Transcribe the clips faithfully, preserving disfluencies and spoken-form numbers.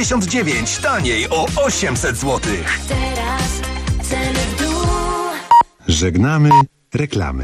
dziewięćdziesiąt dziewięć, taniej o osiemset złotych. Teraz ceny w dół. Żegnamy reklamy.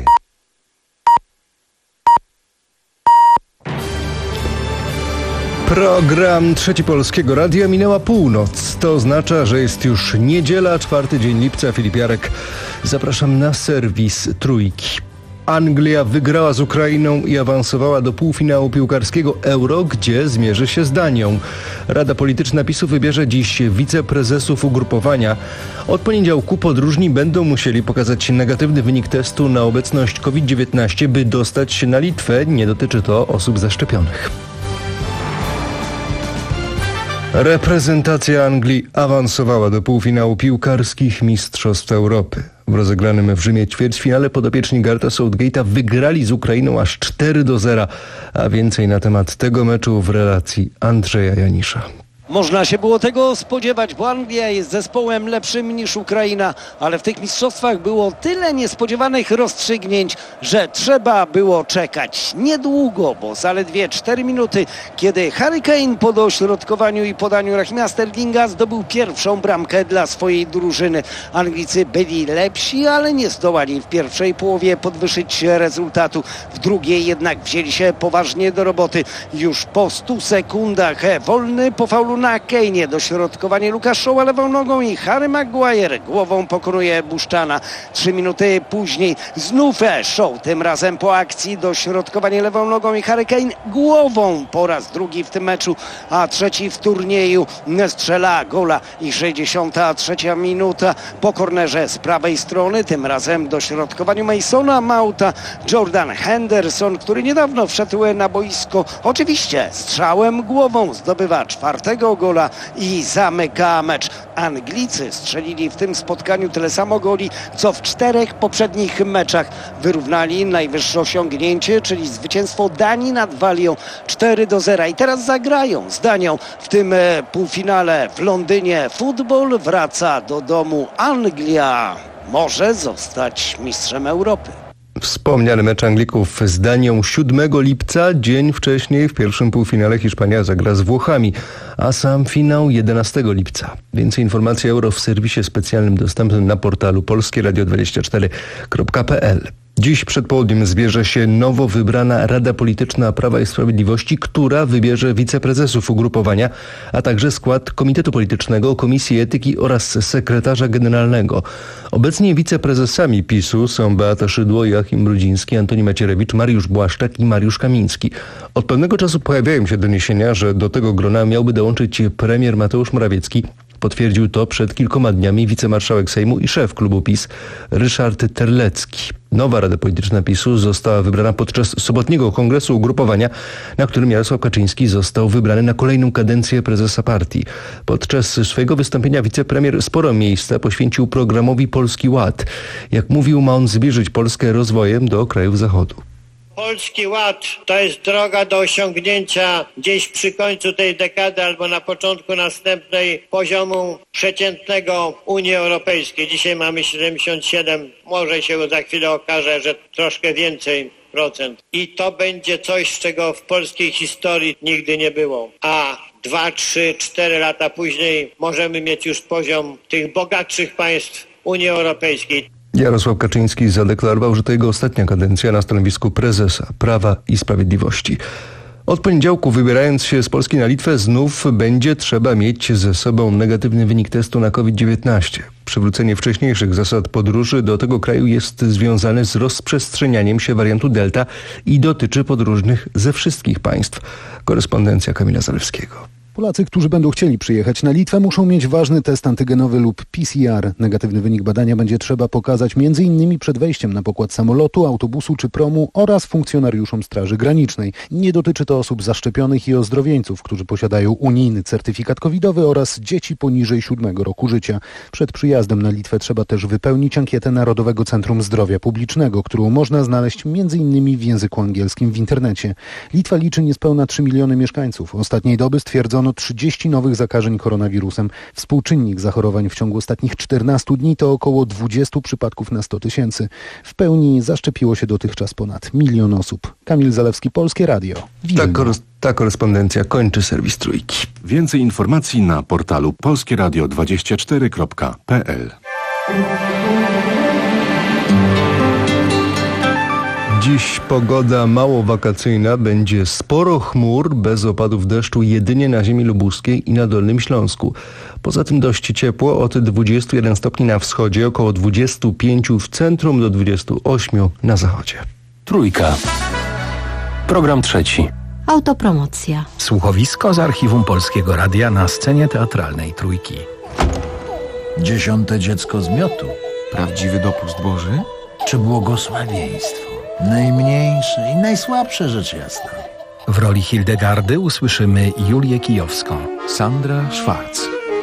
Program Trzeci Polskiego Radia minęła północ. To oznacza, że jest już niedziela, czwarty dzień lipca. Filip Jarek. Zapraszam na serwis Trójki. Anglia wygrała z Ukrainą i awansowała do półfinału piłkarskiego Euro, gdzie zmierzy się z Danią. Rada Polityczna PiSu wybierze dziś wiceprezesów ugrupowania. Od poniedziałku podróżni będą musieli pokazać negatywny wynik testu na obecność COVID dziewiętnaście, by dostać się na Litwę. Nie dotyczy to osób zaszczepionych. Reprezentacja Anglii awansowała do półfinału piłkarskich Mistrzostw Europy. W rozegranym w Rzymie ćwierćfinale podopieczni Gareta Southgate'a wygrali z Ukrainą aż cztery do zera, a więcej na temat tego meczu w relacji Andrzeja Janisza. Można się było tego spodziewać, bo Anglia jest zespołem lepszym niż Ukraina, ale w tych mistrzostwach było tyle niespodziewanych rozstrzygnięć, że trzeba było czekać niedługo, bo zaledwie cztery minuty, kiedy Harry Kane po dośrodkowaniu i podaniu Rahima Sterlinga zdobył pierwszą bramkę dla swojej drużyny. Anglicy byli lepsi, ale nie zdołali w pierwszej połowie podwyższyć rezultatu. W drugiej jednak wzięli się poważnie do roboty. Już po stu sekundach wolny po faulu na Kane'ie, dośrodkowanie Lucas Shawa lewą nogą i Harry Maguire głową pokonuje Buszczana. Trzy minuty później znów Shaw, tym razem po akcji, dośrodkowanie lewą nogą i Harry Kane głową po raz drugi w tym meczu, a trzeci w turnieju strzela gola i sześćdziesiąta trzecia minuta po kornerze z prawej strony, tym razem dośrodkowaniu Masona Mounta, Jordan Henderson, który niedawno wszedł na boisko, oczywiście strzałem głową zdobywa czwartego gola i zamyka mecz. Anglicy strzelili w tym spotkaniu tyle samo goli, co w czterech poprzednich meczach. Wyrównali najwyższe osiągnięcie, czyli zwycięstwo Danii nad Walią cztery do zera. I teraz zagrają z Danią w tym półfinale w Londynie. Futbol wraca do domu. Anglia może zostać mistrzem Europy. Wspomniany mecz Anglików z Danią siódmego lipca. Dzień wcześniej w pierwszym półfinale Hiszpania zagra z Włochami, a sam finał jedenastego lipca. Więcej informacji Euro w serwisie specjalnym dostępnym na portalu polskie radio dwadzieścia cztery kropka p l. Dziś przed południem zbierze się nowo wybrana Rada Polityczna Prawa i Sprawiedliwości, która wybierze wiceprezesów ugrupowania, a także skład Komitetu Politycznego, Komisji Etyki oraz sekretarza generalnego. Obecnie wiceprezesami PiSu są Beata Szydło, Joachim Brudziński, Antoni Macierewicz, Mariusz Błaszczak i Mariusz Kamiński. Od pewnego czasu pojawiają się doniesienia, że do tego grona miałby dołączyć premier Mateusz Morawiecki. Potwierdził to przed kilkoma dniami wicemarszałek Sejmu i szef klubu PiS Ryszard Terlecki. Nowa Rada Polityczna PiSu została wybrana podczas sobotniego kongresu ugrupowania, na którym Jarosław Kaczyński został wybrany na kolejną kadencję prezesa partii. Podczas swojego wystąpienia wicepremier sporo miejsca poświęcił programowi Polski Ład. Jak mówił, ma on zbliżyć Polskę rozwojem do krajów Zachodu. Polski Ład to jest droga do osiągnięcia gdzieś przy końcu tej dekady albo na początku następnej poziomu przeciętnego Unii Europejskiej. Dzisiaj mamy siedemdziesiąt siedem, może się za chwilę okaże, że troszkę więcej procent. I to będzie coś, czego w polskiej historii nigdy nie było. A dwa, trzy, cztery lata później możemy mieć już poziom tych bogatszych państw Unii Europejskiej. Jarosław Kaczyński zadeklarował, że to jego ostatnia kadencja na stanowisku prezesa Prawa i Sprawiedliwości. Od poniedziałku, wybierając się z Polski na Litwę, znów będzie trzeba mieć ze sobą negatywny wynik testu na COVID dziewiętnaście. Przywrócenie wcześniejszych zasad podróży do tego kraju jest związane z rozprzestrzenianiem się wariantu Delta i dotyczy podróżnych ze wszystkich państw. Korespondencja Kamila Zalewskiego. Polacy, którzy będą chcieli przyjechać na Litwę, muszą mieć ważny test antygenowy lub P C R. Negatywny wynik badania będzie trzeba pokazać między innymi przed wejściem na pokład samolotu, autobusu czy promu oraz funkcjonariuszom Straży Granicznej. Nie dotyczy to osób zaszczepionych i ozdrowieńców, którzy posiadają unijny certyfikat covidowy oraz dzieci poniżej siódmego roku życia. Przed przyjazdem na Litwę trzeba też wypełnić ankietę Narodowego Centrum Zdrowia Publicznego, którą można znaleźć między innymi w języku angielskim w internecie. Litwa liczy niespełna trzy miliony mieszkańców. Ostatniej doby stwierdzono zanotowano trzydzieści nowych zakażeń koronawirusem. Współczynnik zachorowań w ciągu ostatnich czternastu dni to około dwadzieścia przypadków na sto tysięcy. W pełni zaszczepiło się dotychczas ponad milion osób. Kamil Zalewski, Polskie Radio. Ta, kor- ta korespondencja kończy serwis Trójki. Więcej informacji na portalu polskieradio dwadzieścia cztery kropka p l. Dziś pogoda mało wakacyjna, będzie sporo chmur, bez opadów deszczu jedynie na ziemi lubuskiej i na Dolnym Śląsku. Poza tym dość ciepło, od dwudziestu jeden stopni na wschodzie, około dwudziestu pięciu w centrum do dwudziestu ośmiu na zachodzie. Trójka. Program trzeci. Autopromocja. Słuchowisko z archiwum Polskiego Radia na scenie teatralnej Trójki. Dziesiąte dziecko z miotu. Prawdziwy dopust Boży? Czy błogosławieństwo? Najmniejsze i najsłabsze rzecz jasna. W roli Hildegardy usłyszymy Julię Kijowską. Sandra Schwarz.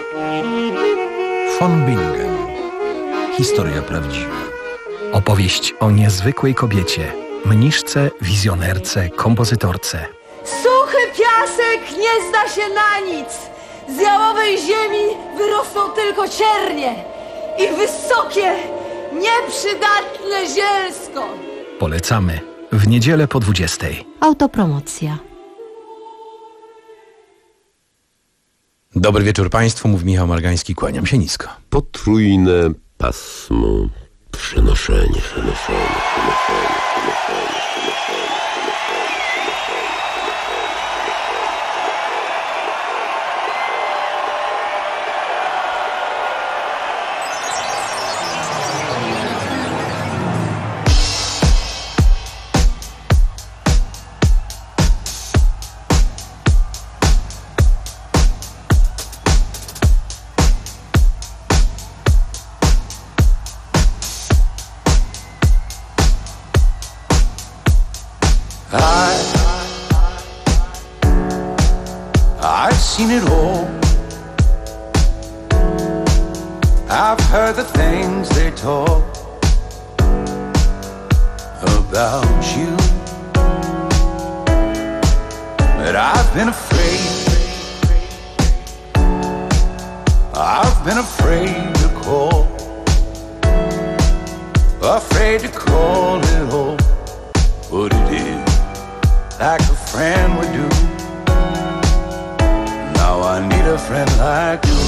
Von Bingen. Historia prawdziwa. Opowieść o niezwykłej kobiecie, mniszce, wizjonerce, kompozytorce. Suchy piasek nie zda się na nic. Z jałowej ziemi wyrosną tylko ciernie i wysokie, nieprzydatne zielsko. Polecamy w niedzielę po dwudziestej. Autopromocja. Dobry wieczór Państwu, mówi Michał Margański, kłaniam się nisko. Potrójne pasmo. Przenoszenie, przenoszenie, przenoszenie, przenoszenie, przenoszenie, przenoszenie. I've seen it all. I've heard the things they talk about you, but I've been afraid. I've been afraid to call, afraid to call it all what it is, like a friend would do. Now I need a friend like you.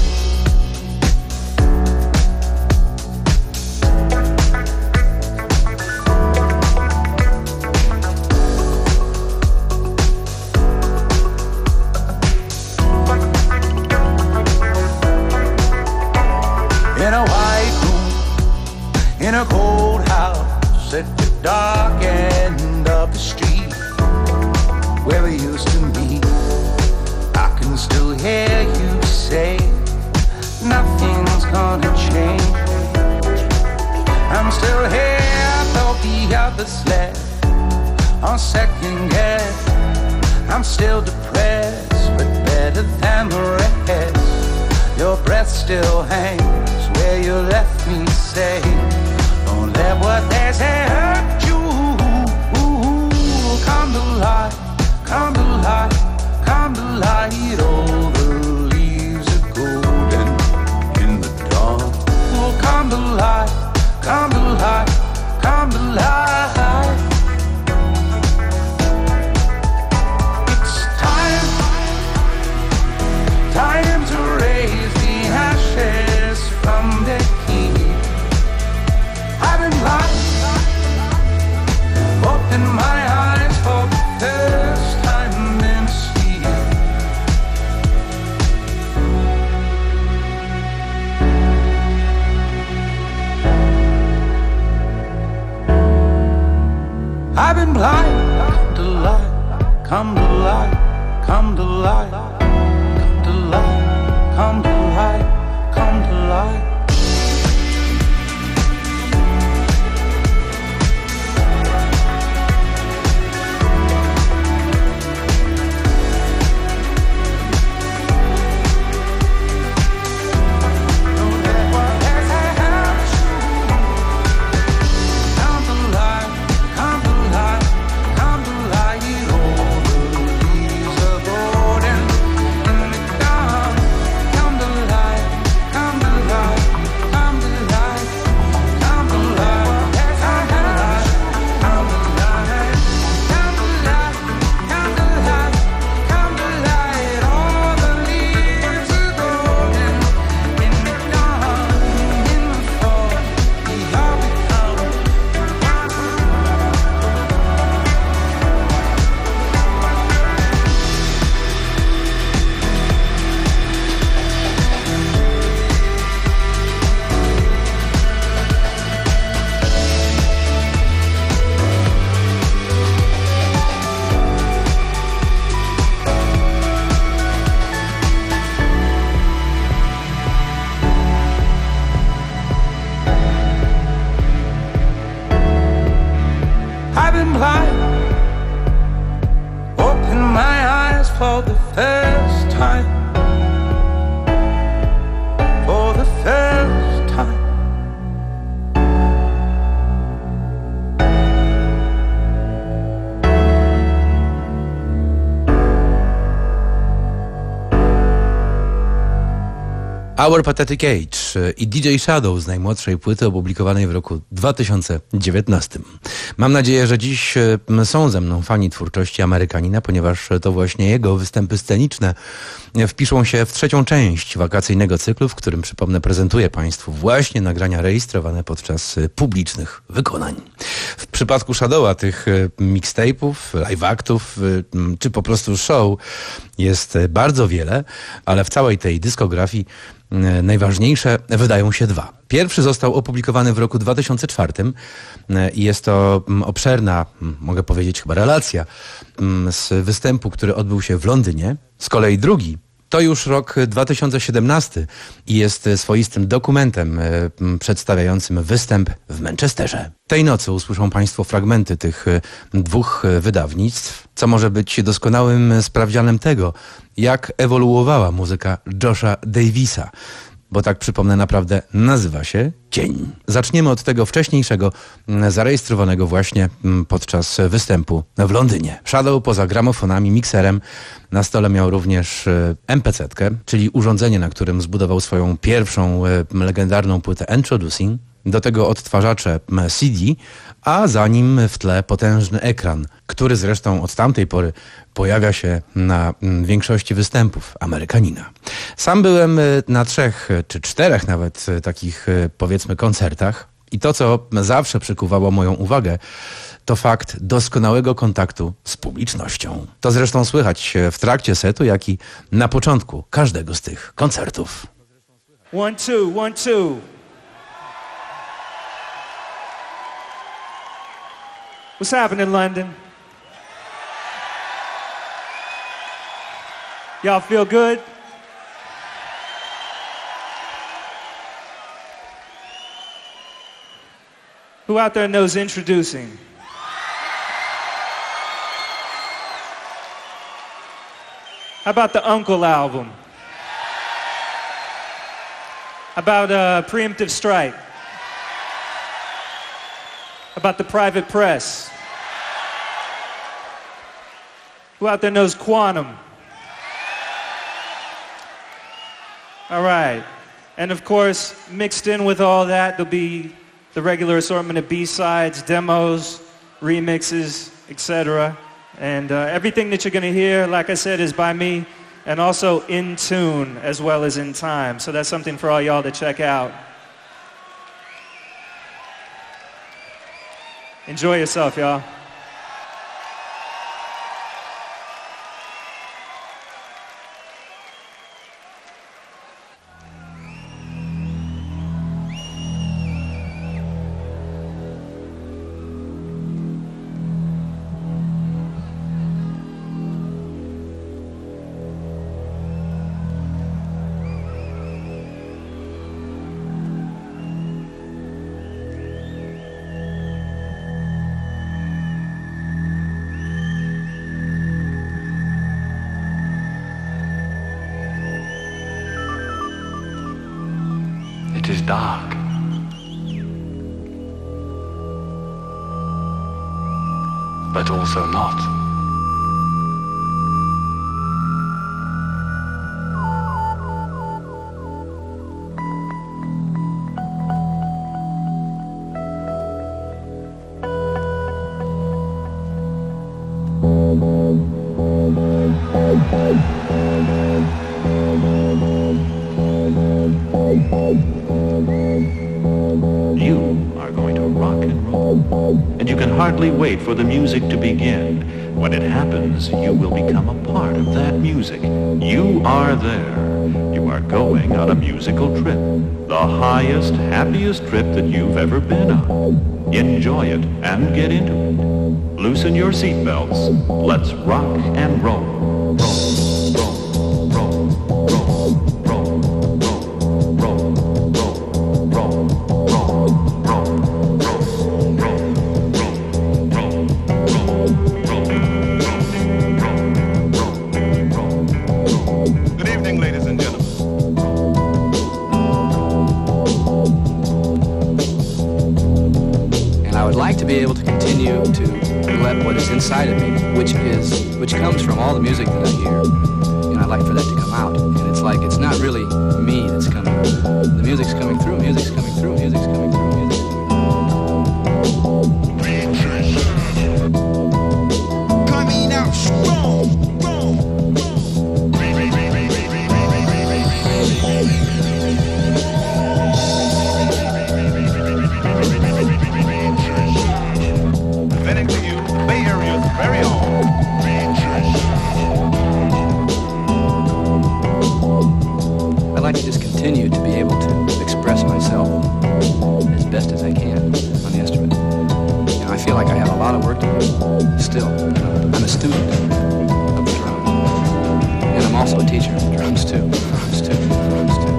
In a white room, in a cold house at the dark end of the street where we used to meet, I can still hear you say nothing's gonna change. I'm still here, though the others left on second guess. I'm still depressed, but better than the rest. Your breath still hangs where you left me, say don't let what they say hurt you. Come to life, come to life, come to light. All the leaves are golden in the dawn. Oh, come to life, come to life, come to life. It's time, time to raise the ashes from the heat. I've been blind, open my eyes for the first time in sleep. I've been blind, come to light, come to light, come to light, come to light, come to light, come to light. Come to light, come to light, come to light. All the Our Pathetic Age i D J Shadow z najmłodszej płyty opublikowanej w roku dwa tysiące dziewiętnastym. Mam nadzieję, że dziś są ze mną fani twórczości Amerykanina, ponieważ to właśnie jego występy sceniczne wpiszą się w trzecią część wakacyjnego cyklu, w którym, przypomnę, prezentuję Państwu właśnie nagrania rejestrowane podczas publicznych wykonań. W przypadku Shadowa tych mixtape'ów, live-actów czy po prostu show jest bardzo wiele, ale w całej tej dyskografii najważniejsze wydają się dwa. Pierwszy został opublikowany w roku dwa tysiące czwartym i jest to obszerna, mogę powiedzieć chyba relacja z występu, który odbył się w Londynie. Z kolei drugi to już rok dwa tysiące siedemnasty i jest swoistym dokumentem przedstawiającym występ w Manchesterze. Tej nocy usłyszą Państwo fragmenty tych dwóch wydawnictw, co może być doskonałym sprawdzianem tego, jak ewoluowała muzyka Josha Davisa, bo tak, przypomnę, naprawdę nazywa się Cień. Zaczniemy od tego wcześniejszego, zarejestrowanego właśnie podczas występu w Londynie. Shadow poza gramofonami, mikserem na stole miał również em pe zetkę, czyli urządzenie, na którym zbudował swoją pierwszą legendarną płytę Introducing, do tego odtwarzacze C D, a za nim w tle potężny ekran, który zresztą od tamtej pory pojawia się na większości występów Amerykanina. Sam byłem na trzech czy czterech nawet takich, powiedzmy, koncertach i to, co zawsze przykuwało moją uwagę, to fakt doskonałego kontaktu z publicznością. To zresztą słychać w trakcie setu, jak i na początku każdego z tych koncertów. One, two, one, two. What's happening, London? Y'all feel good? Who out there knows Introducing? How about the Uncle album? How about uh, Preemptive Strike? About the Private Press? Who out there knows Quantum? All right. And of course, mixed in with all that, there'll be the regular assortment of B-sides, demos, remixes, et cetera. And uh, everything that you're going to hear, like I said, is by me and also in tune as well as in time. So that's something for all y'all to check out. Enjoy yourself, y'all. It is dark. But also not. Hardly wait for the music to begin. When it happens, you will become a part of that music. You are there. You are going on a musical trip. The highest, happiest trip that you've ever been on. Enjoy it and get into it. Loosen your seatbelts. Let's rock and roll. Inside of me, which is which comes from all the music that I hear, and I'd fight for that to come out. And it's like, it's not really me that's coming. The music's coming through, music's coming through, music's coming through, music's coming out strong. Presenting to you the Bay Area's very own I'd like to just continue to be able to express myself as best as I can on the instrument. You know, I feel like I have a lot of work to do still. You know, I'm a student of the drum. And I'm also a teacher of the drums too. Drums too. Drums too.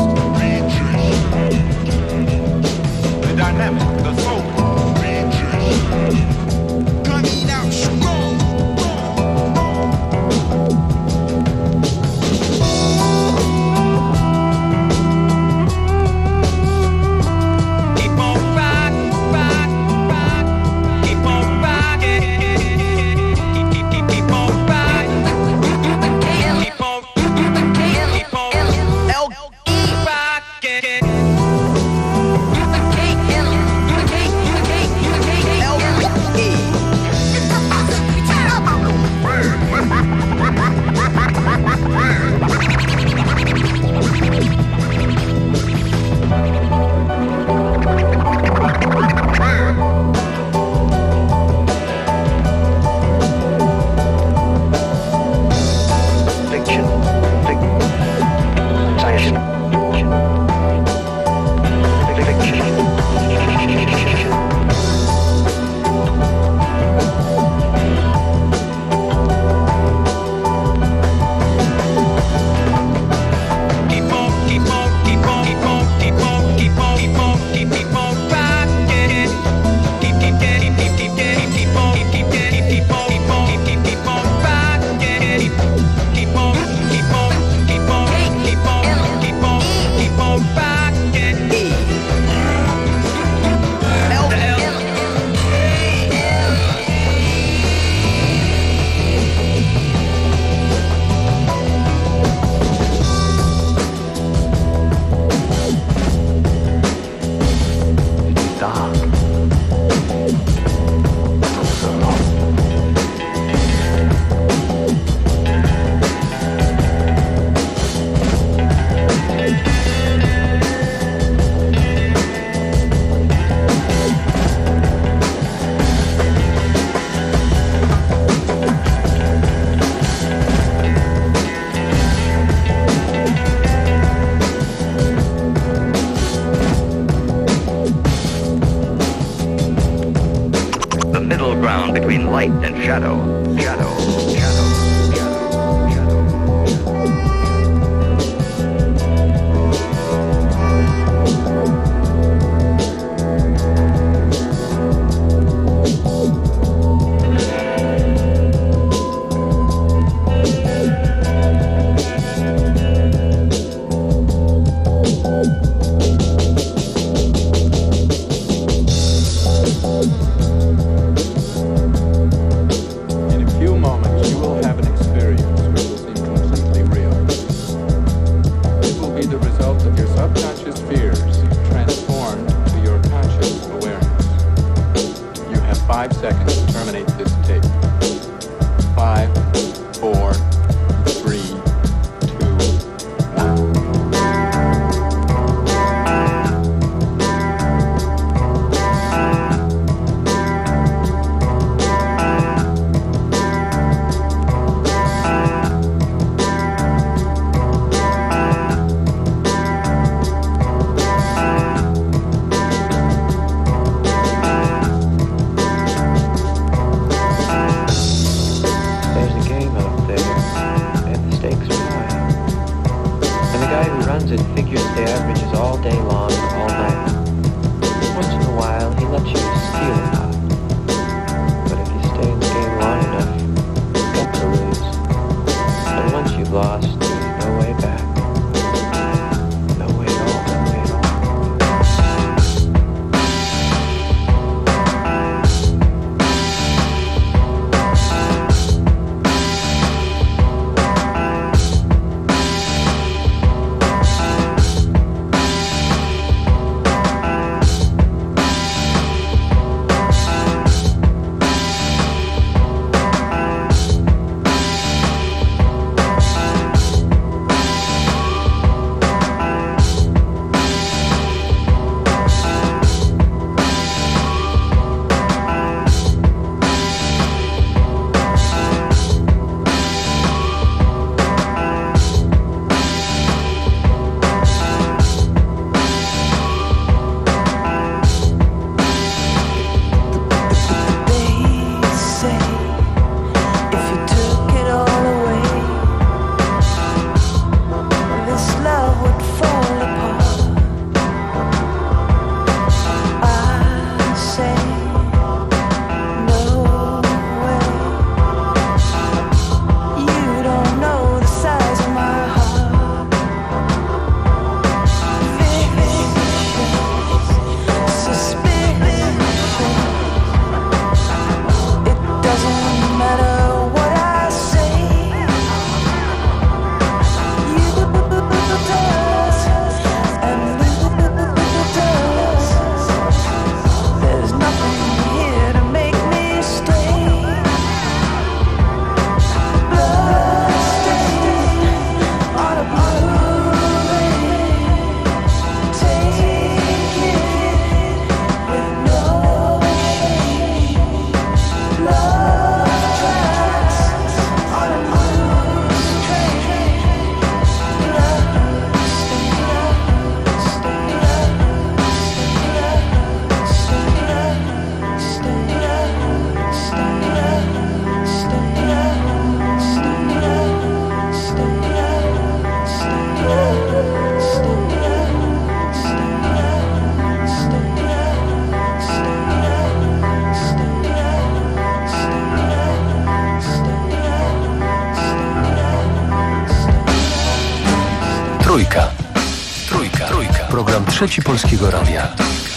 the dynamic, the soul. Coming out strong. Keep on rock, rock, rock. Keep on rocking. Keep, keep, keep, keep on rocking. Keep on, keep on, L E rocking. Fiction, fiction, science, Keep on, keep on, keep on, keep on, keep on, keep on, keep on, keep keep on rocking. Keep keep keep keep keep keep keep on, keep keep keep keep on, keep on, keep keep keep on rocking. Keep on, keep on, keep on, keep on, keep on, keep on rocking. L L It's dark. But also not. the middle ground between light and shadow. Shadow, shadow, shadow, shadow. In a few moments, you will have an experience which will seem completely real. It will be the result of your subconscious fears transformed to your conscious awareness. You have five seconds to terminate this tape. Five, four, three, two, one. There's a game out there, and the stakes are high. And the guy who runs it figures the average is all day long, all night. Once in a while, he lets you steal a lot. But if you stay in the game long enough, you've got to lose. And once you've lost, there's no way back. No way at all, no way at all. Trójka. Trójka. Trójka. Program Trzeci Polskiego Radia.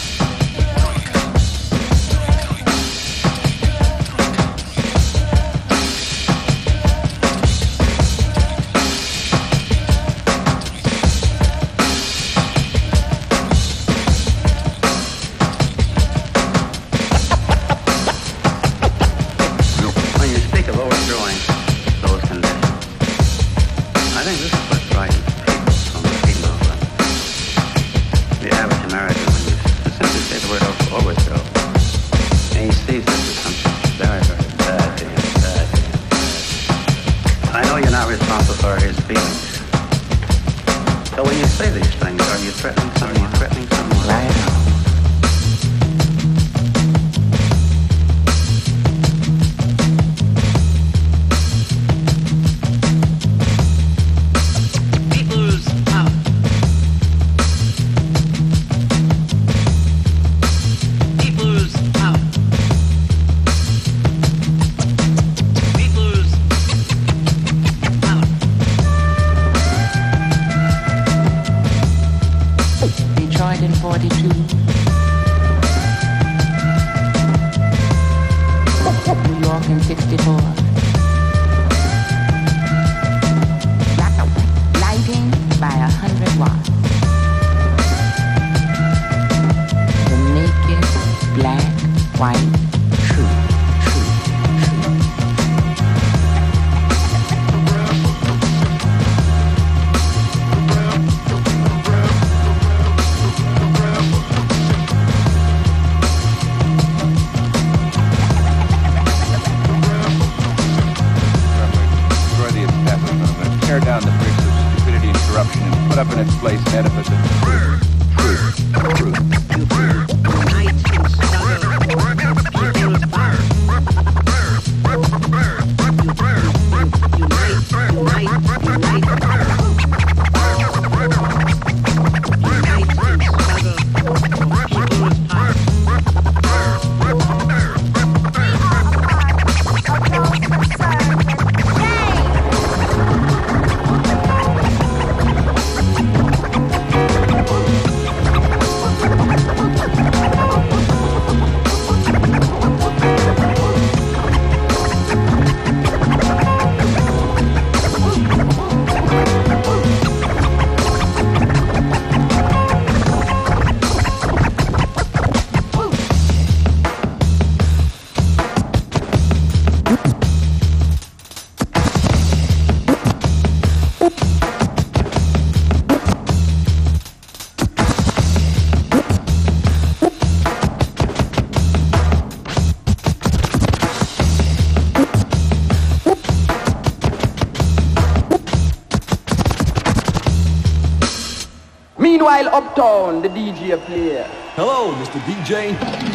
Meanwhile, uptown, the D J player. Hello, Mister D J.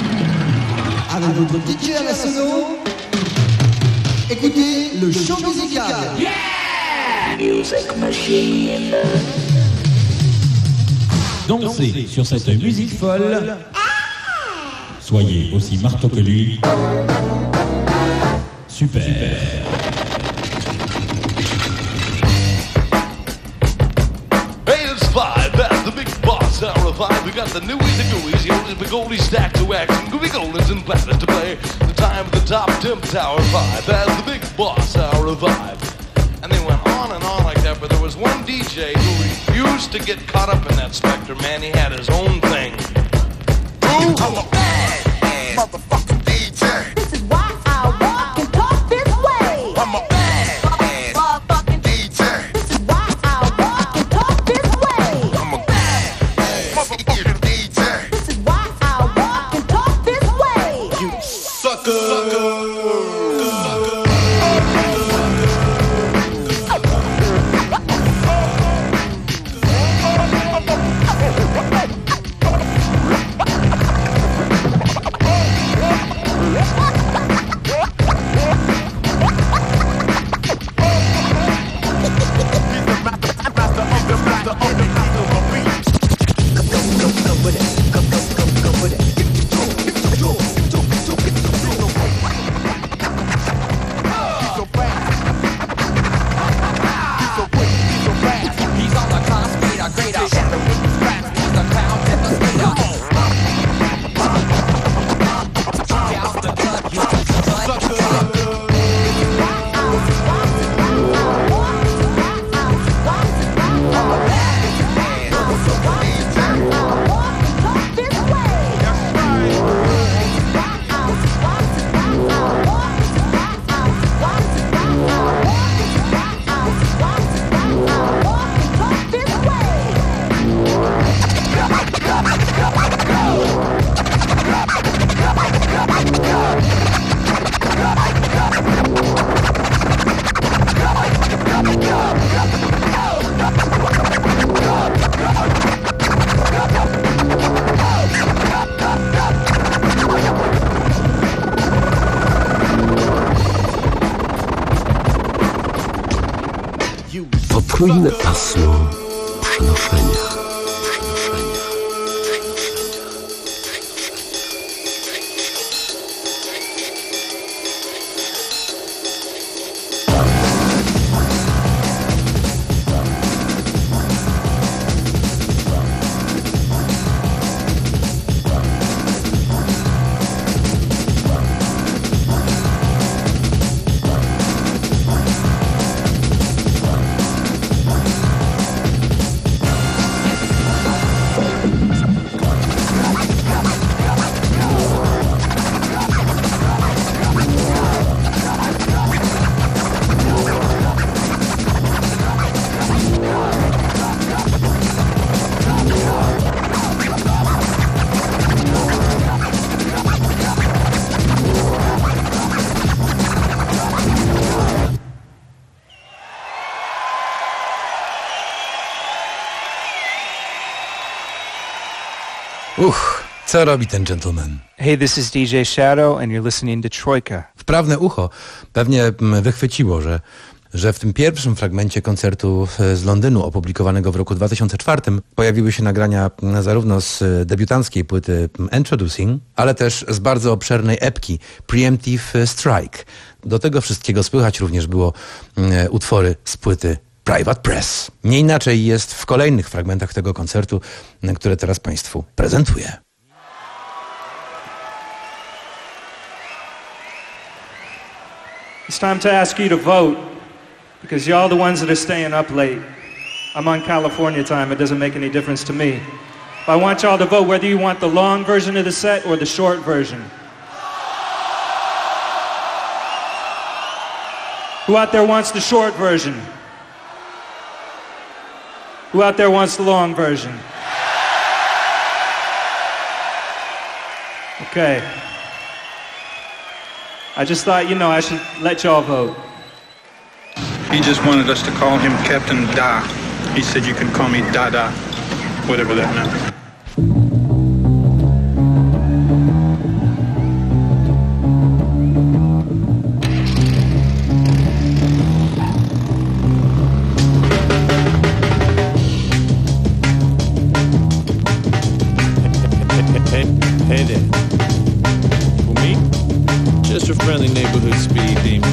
Avec votre D J à la solo, écoutez le show musical. Yeah! Music Machine. Dansez sur cette musique folle. Soyez aussi marteau que lui. Super. Hour of five, we got the newies, the gooies, the oldies, the goldies, stacks of wax, and gooey goldens and platters to play. The time of the top temps, hour five, as the big boss, hour of five. And they went on and on like that, but there was one D J who refused to get caught up in that specter, man. He had his own thing. Who? I'm a bad motherfucking D J. This is why I walk and talk this way. I'm a bad motherfucking D J. This is why I walk and talk this way. I'm a motherfucking D J. This is why I walk and talk this way. You sucker. sucker. Trójne pasmo przenoszenia. Uch, co robi ten gentleman? Hey, this is D J Shadow and you're listening to Troika. Wprawne ucho pewnie wychwyciło, że, że w tym pierwszym fragmencie koncertu z Londynu opublikowanego w roku dwa tysiące czwartym pojawiły się nagrania zarówno z debiutanckiej płyty Introducing, ale też z bardzo obszernej epki Preemptive Strike. Do tego wszystkiego słychać również było utwory z płyty Private Press. Nie inaczej jest w kolejnych fragmentach tego koncertu, które teraz Państwu prezentuję. It's time to ask you to vote, because you're all the ones that are staying up late. I'm on California time, it doesn't make any difference to me. But I want y'all to vote whether you want the long version of the set or the short version. Who out there wants the short version? Who out there wants the long version? Okay. I just thought, you know, I should let y'all vote. He just wanted us to call him Captain Da. He said you can call me Dada, whatever that meant. Hey there. For me, just a friendly neighborhood speed demon.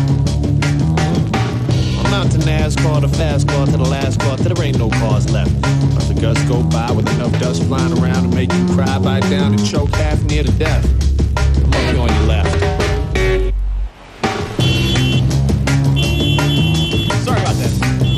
I'm out to NASCAR, the fast car, to the last car, till there ain't no cars left. Let the gusts go by with enough dust flying around to make you cry, bite down, and choke half near to death. The monkey on your left. Sorry about that.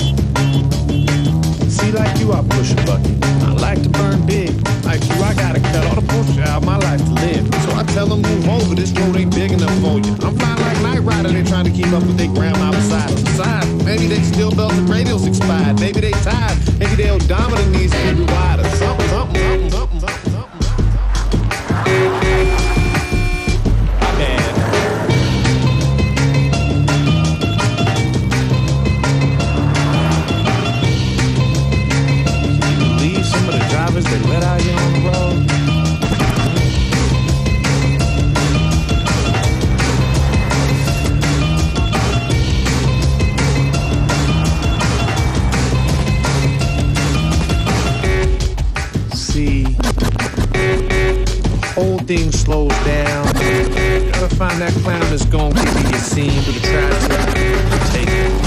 See, like you, I push a bucket. I like to burn big. Like you, I gotta cut all the bullshit out of my life to live. So I tell them move over, this road ain't big enough for you. I'm flying like Knight Rider, they trying to keep up with their grandma beside them. Besides, maybe they still belts and radios expired. Maybe they tired. Maybe their odometer needs to be rewired. Something, something, something, something, something, something. My bad. You believe some of the drivers they let out here on the road? See, the whole thing slows down. You gotta find that clown that's gonna give you your scene with a traffic. Take it.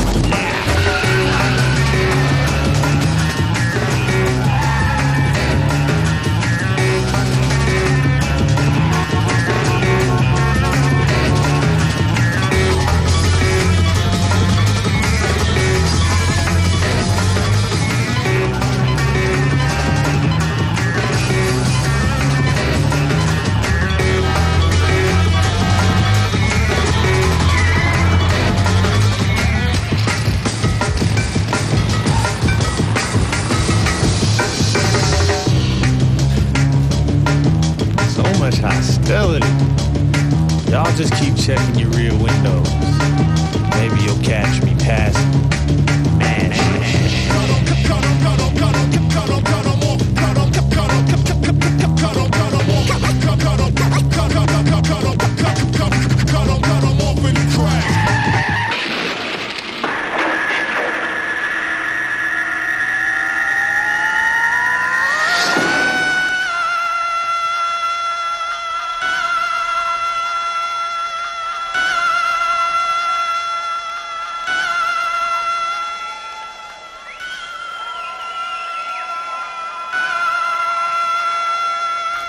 Hostility. Y'all just keep checking your rear windows. Maybe you'll catch me passing. Man.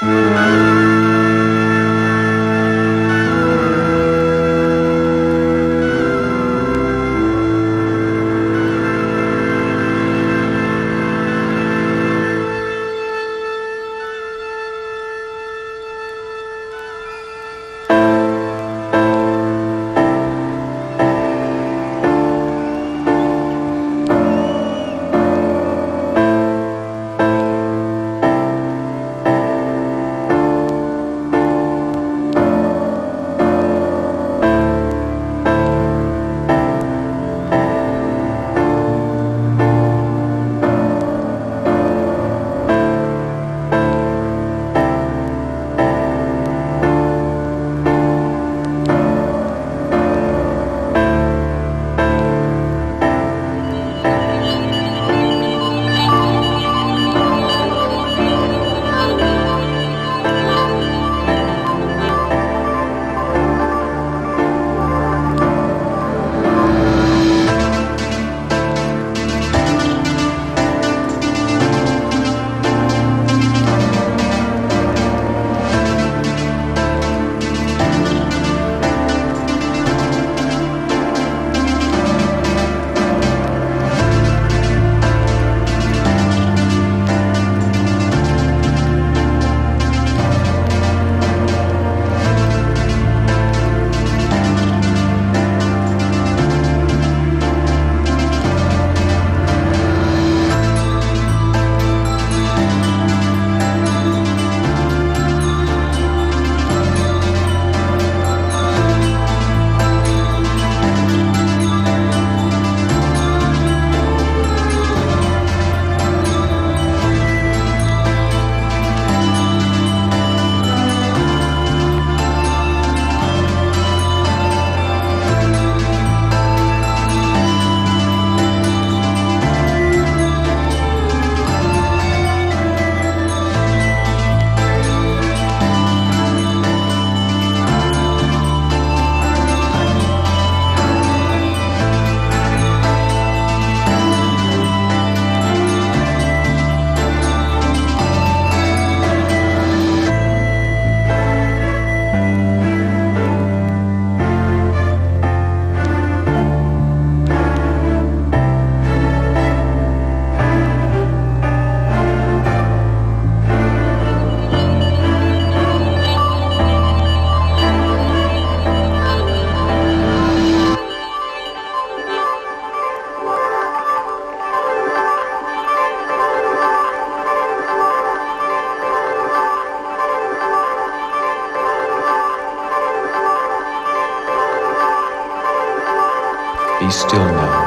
Be still now.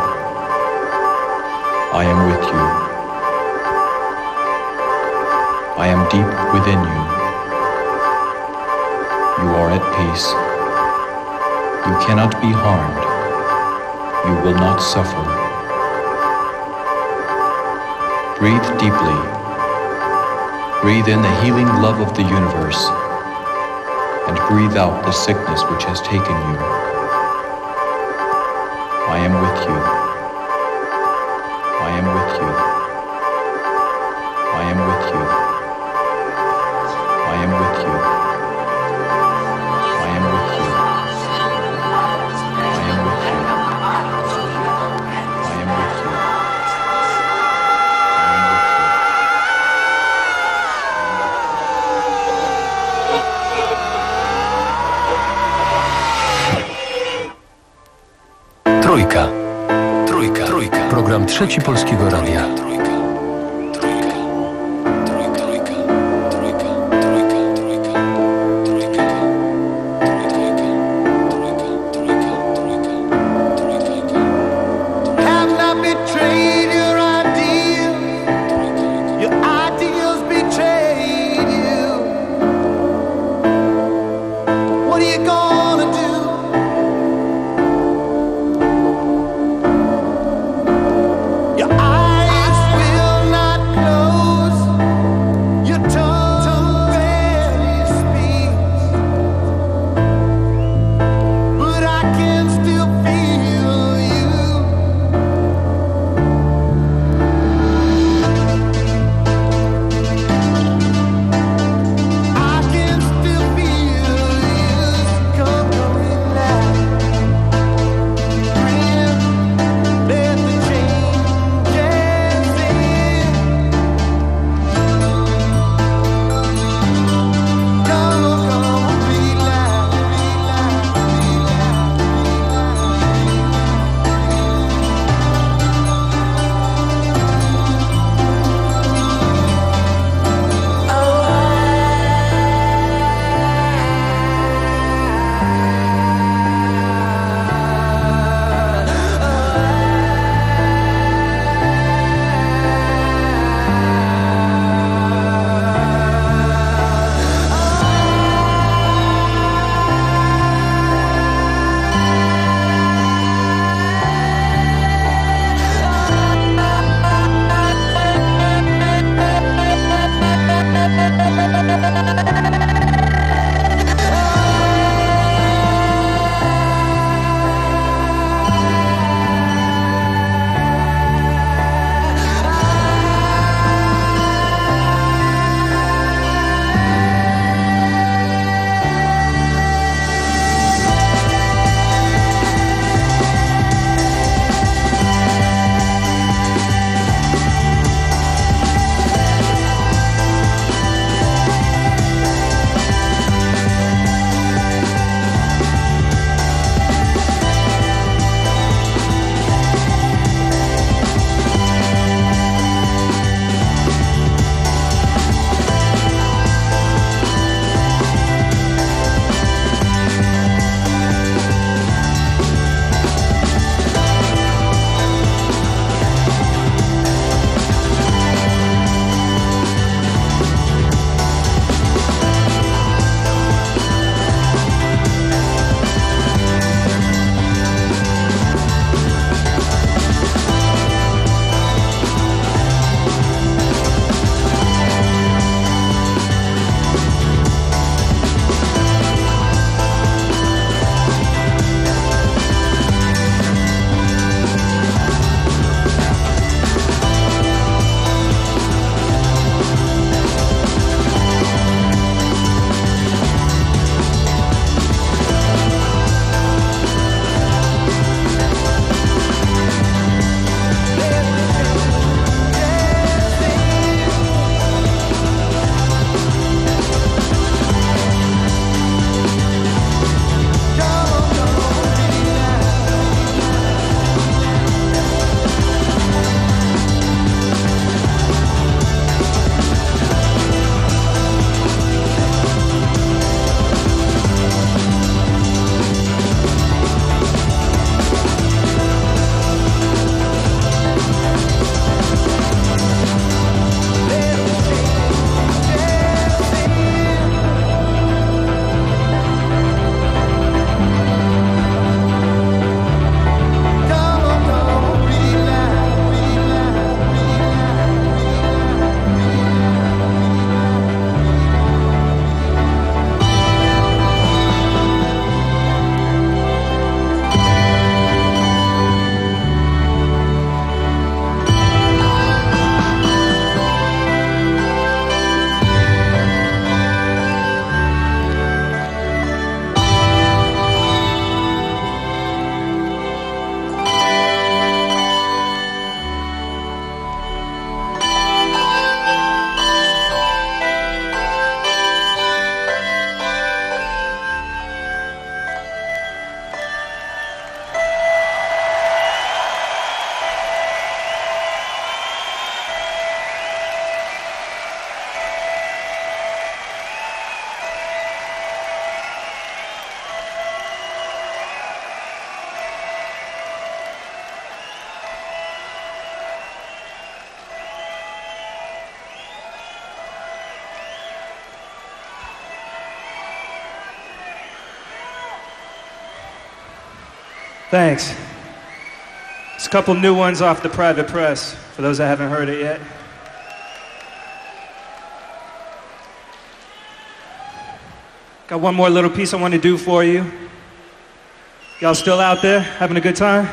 I am with you. I am deep within you. You are at peace. You cannot be harmed. You will not suffer. Breathe deeply. Breathe in the healing love of the universe, and breathe out the sickness which has taken you. I am with you. I am with you. I am with you. I am with you. I am with you. I am with you. I am with you. Trójka. Trójka. Trójka. Program Trzeci Polskiego Radia. Your eyes Thanks. There's a couple new ones off the Private Press, for those that haven't heard it yet. Got one more little piece I want to do for you. Y'all still out there, having a good time?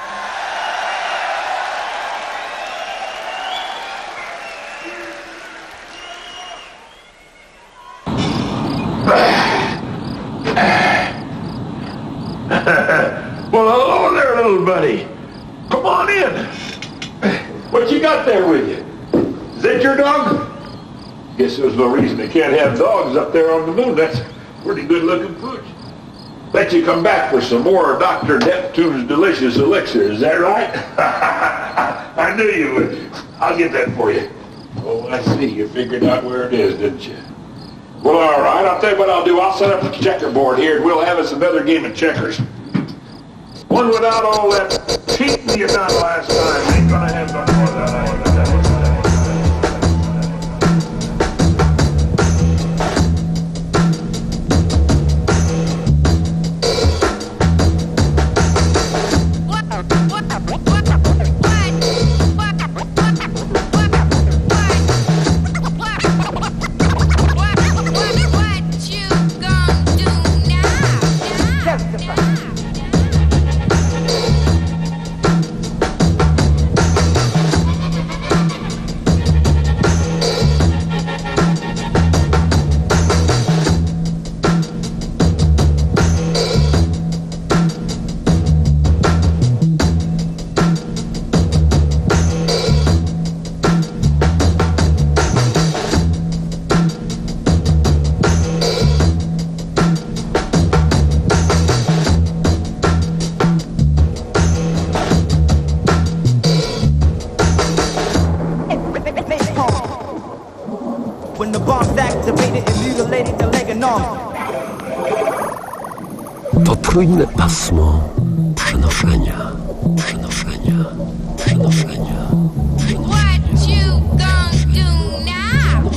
Well, hello there, little buddy. Come on in. What you got there with you? Is that your dog? Guess there's no reason they can't have dogs up there on the moon. That's pretty good-looking food. Bet you come back for some more of Doctor Neptune's delicious elixir. Is that right? I knew you would. I'll get that for you. Oh, I see. You figured out where it is, didn't you? Well, all right. I'll tell you what I'll do. I'll set up a checkerboard here, and we'll have us another game of checkers. One without all that cheating you done last time. Ain't gonna have no more of that. I want to tell you. Potrójne pasmo przenoszenia, przenoszenia, przenoszenia. What you gonna do now?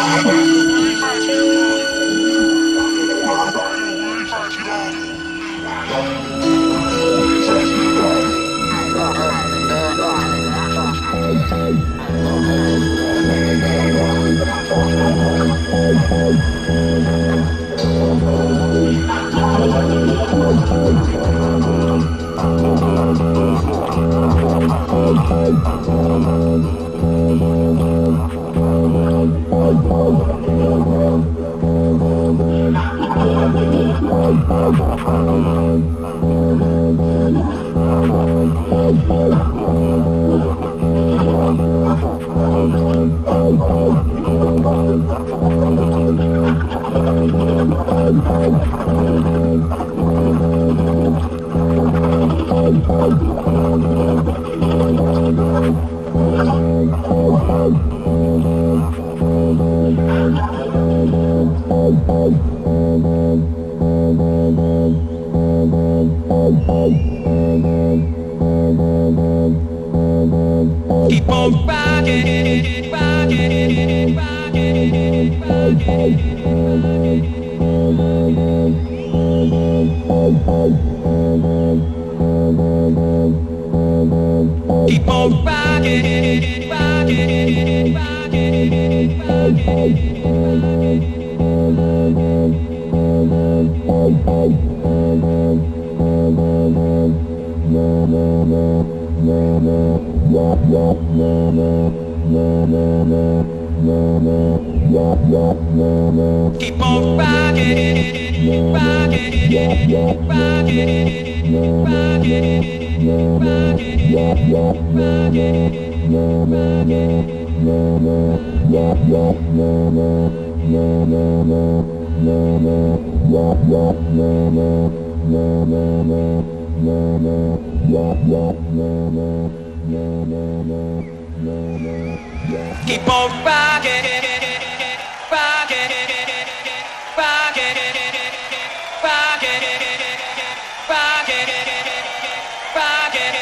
Keep on rocking, rocking, rocking, rocking. Keep on rocking, rocking, keep on rocking, rocking, keep on rocking, rocking, rocking, rocking, rocking, rocking,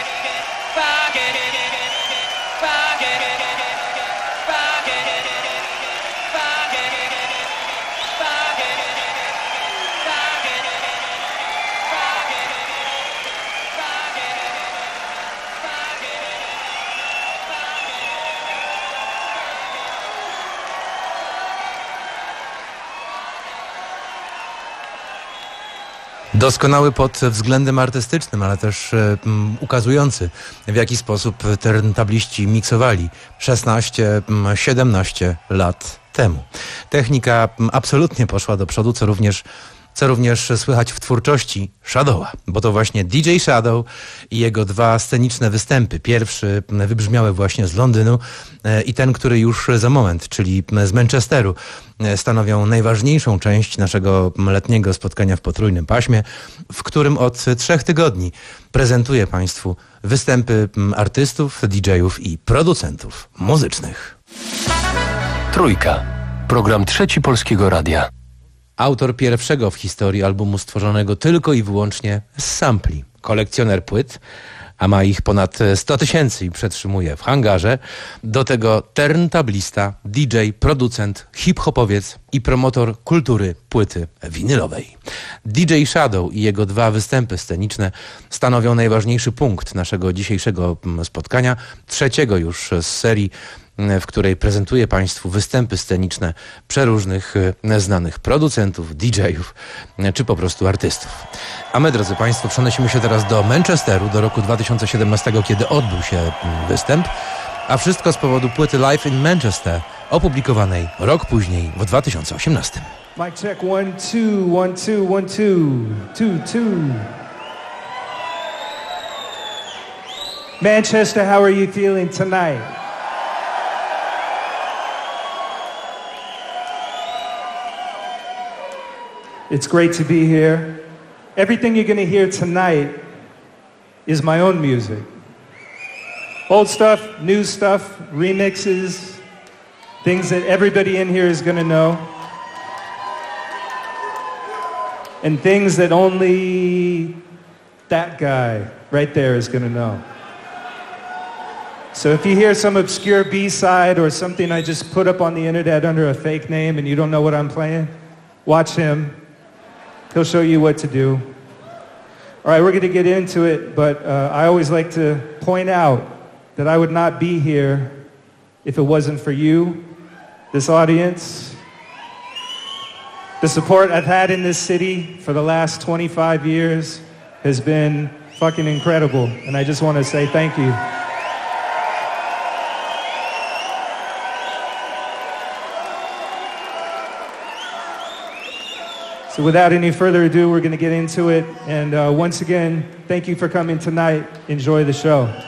Doskonały pod względem artystycznym, ale też um, ukazujący, w jaki sposób turntabliści miksowali szesnaście siedemnaście lat temu. Technika absolutnie poszła do przodu, co również co również słychać w twórczości Shadowa, bo to właśnie D J Shadow i jego dwa sceniczne występy. Pierwszy wybrzmiały właśnie z Londynu i ten, który już za moment, czyli z Manchesteru, stanowią najważniejszą część naszego letniego spotkania w potrójnym paśmie, w którym od trzech tygodni prezentuję Państwu występy artystów, D J-ów i producentów muzycznych. Trójka. Program Trzeci Polskiego Radia. Autor pierwszego w historii albumu stworzonego tylko i wyłącznie z sampli. Kolekcjoner płyt, a ma ich ponad sto tysięcy i przetrzymuje w hangarze. Do tego turntablista, D J, producent, hip-hopowiec i promotor kultury płyty winylowej. D J Shadow i jego dwa występy sceniczne stanowią najważniejszy punkt naszego dzisiejszego spotkania, trzeciego już z serii, w której prezentuję Państwu występy sceniczne przeróżnych znanych producentów, D J-ów czy po prostu artystów. A my, drodzy Państwo, przenosimy się teraz do Manchesteru, do roku dwa tysiące siedemnastego, kiedy odbył się występ, a wszystko z powodu płyty Live in Manchester, opublikowanej rok później, w dwa tysiące osiemnastym. Mic check, one, two, one, two, one, two, two, two. Manchester, how are you feeling tonight? It's great to be here. Everything you're going to hear tonight is my own music. Old stuff, new stuff, remixes, things that everybody in here is going to know. And things that only that guy right there is going to know. So if you hear some obscure B-side or something I just put up on the internet under a fake name and you don't know what I'm playing, watch him. He'll show you what to do. All right, we're going to get into it, but uh, I always like to point out that I would not be here if it wasn't for you, this audience. The support I've had in this city for the last twenty-five years has been fucking incredible, and I just want to say thank you. So without any further ado, we're going to get into it. And uh, once again, thank you for coming tonight. Enjoy the show.